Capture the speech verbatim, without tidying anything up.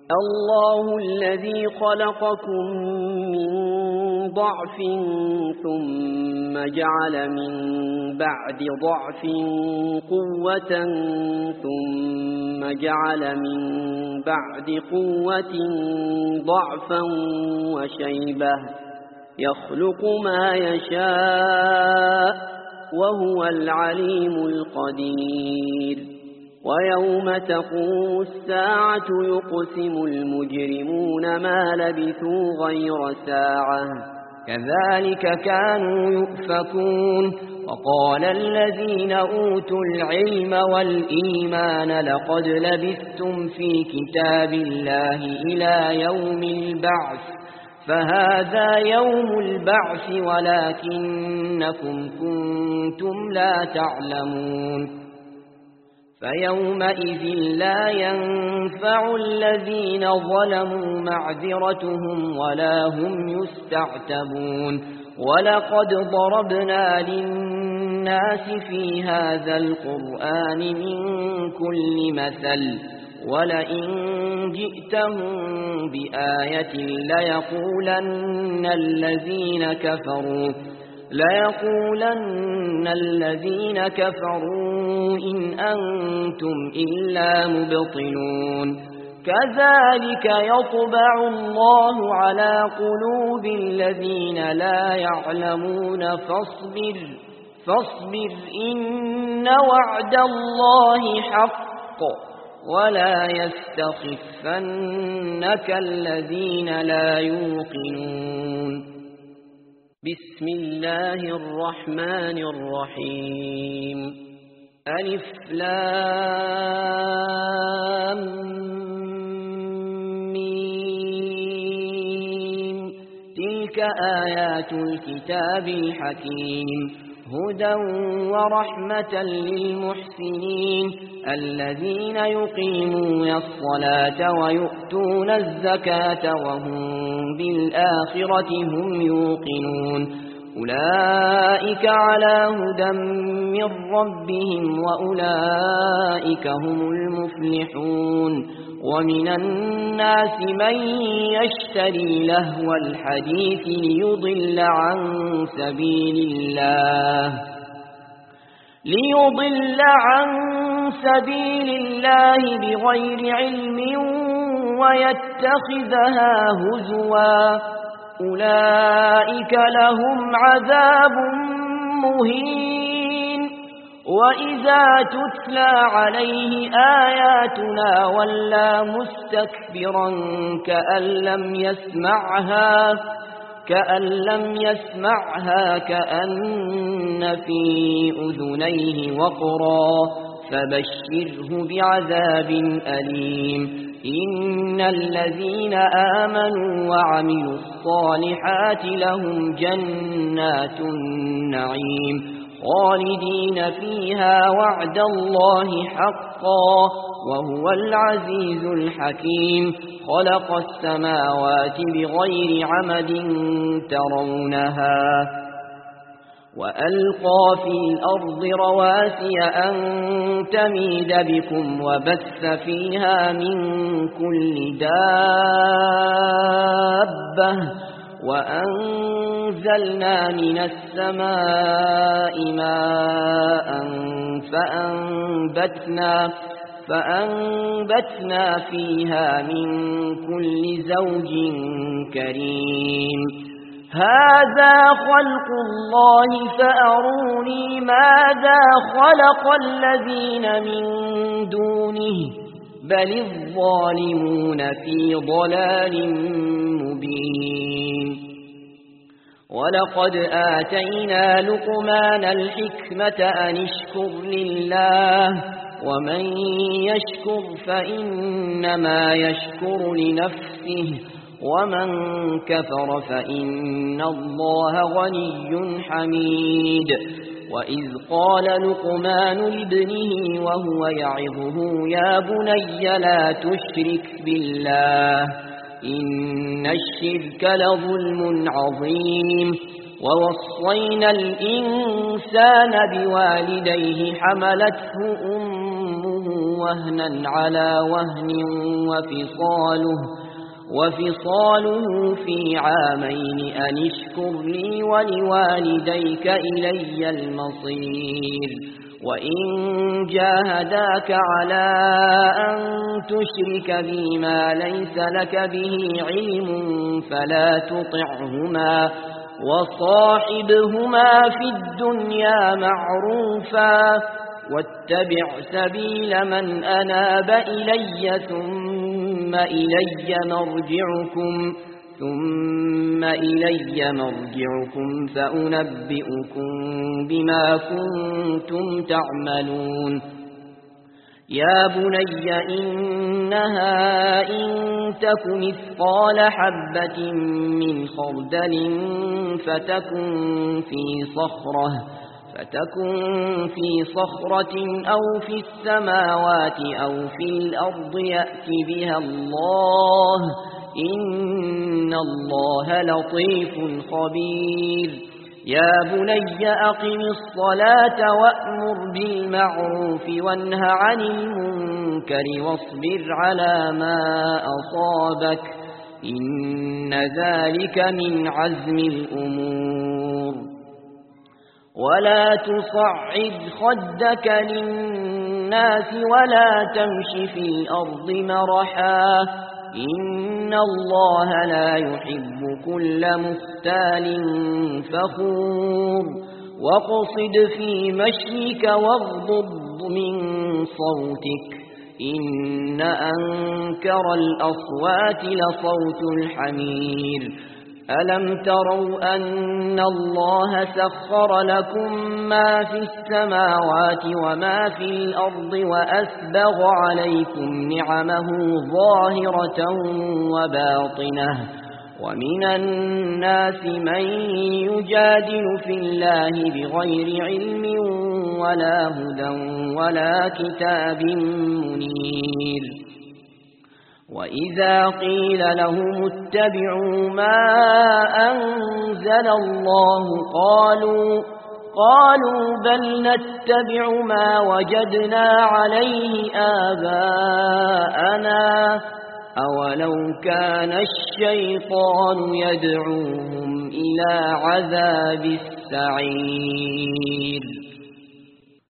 الله الذي خلقكم من ضعف ثم جعل من بعد ضعف قوة ثم جعل من بعد قوة ضعفا وشيبة يخلق ما يشاء وهو العليم القدير ويوم تقوم الساعة يقسم المجرمون ما لبثوا غير ساعة كذلك كانوا يؤفكون وقال الذين أوتوا العلم والإيمان لقد لبثتم في كتاب الله إلى يوم البعث فهذا يوم البعث ولكنكم كنتم لا تعلمون فيومئذ لا ينفع الذين ظلموا معذرتهم ولا هم يستعتبون ولقد ضربنا للناس في هذا القرآن من كل مثل ولئن جئتهم بآية ليقولن الذين كفروا ليقولن الذين كفروا إن أنتم إلا مبطلون كذلك يطبع الله على قلوب الذين لا يعلمون فاصبر فاصبر إن وعد الله حق ولا يستخفنك الذين لا يوقنون بسم الله الرحمن الرحيم ألف لام ميم تلك آيات الكتاب الحكيم هدى ورحمة للمحسنين الذين يقيمون الصلاة ويؤتون الزكاة وهم بالآخرة هم يوقنون أولئك على هدى من ربهم وأولئك هم المفلحون ومن الناس من يشتري لهو الحديث ليضل عن سبيل الله ليضل عن سبيل الله بغير علم ويتخذها هزوا أولئك لهم عذاب مهين وإذا تتلى عليه آياتنا ولى مستكبرا كأن لم يسمعها كأن لم يسمعها كأن في أذنيه وقرا فبشره بعذاب أليم إن الذين آمنوا وعملوا الصالحات لهم جنات النعيم خالدين فيها وعد الله حقا وهو العزيز الحكيم خلق السماوات بغير عمد ترونها وألقى في الأرض رواسي أن تميد بكم وبث فيها من كل دابة وأنزلنا من السماء ماء فأنبتنا فأنبتنا فيها من كل زوج كريم هذا خلق الله فأروني ماذا خلق الذين من دونه بل الظالمون في ضلال مبين ولقد آتينا لقمان الحكمة أن اشكر لله ومن يشكر فإنما يشكر لنفسه ومن كفر فإن الله غني حميد وإذ قال لقمان لابنه وهو يعظه يا بني لا تشرك بالله إن الشرك لظلم عظيم ووصينا الإنسان بوالديه حملته أمه وهنا على وهن وفصاله, وفصاله في عامين أن اشكر لي ولوالديك إلي المصير وإن جاهداك على أن تشرك بي ما ليس لك به علم فلا تطعهما وصاحبهما في الدنيا معروفا واتبع سبيل من أناب إلي ثم إلي مرجعكم ثم إلي مرجعكم فأنبئكم بما كنتم تعملون يا بني إنها إن تك مثقال حبة من خردل فتكن في صخرة فتكن في صخرة أو في السماوات أو في الأرض يأت بها الله إن الله لطيف خبير يا بني أقم الصلاة وأمر بالمعروف وانه عن المنكر واصبر على ما أصابك إن ذلك من عزم الأمور ولا تصعد خدك للناس ولا تمش في الأرض مرحا إن الله لا يحب كل مختال فخور واقصد في مشيك واغضض من صوتك إن أنكر الأصوات لصوت الحمير ألم تروا أن الله سخر لكم ما في السماوات وما في الأرض وأسبغ عليكم نعمه ظاهرة وباطنة ومن الناس من يجادل في الله بغير علم ولا هدى ولا كتاب منير وإذا قيل لهم اتبعوا ما أنزل الله قالوا قالوا بل نتبع ما وجدنا عليه آباءنا أولو كان الشيطان يدعوهم إلى عذاب السعير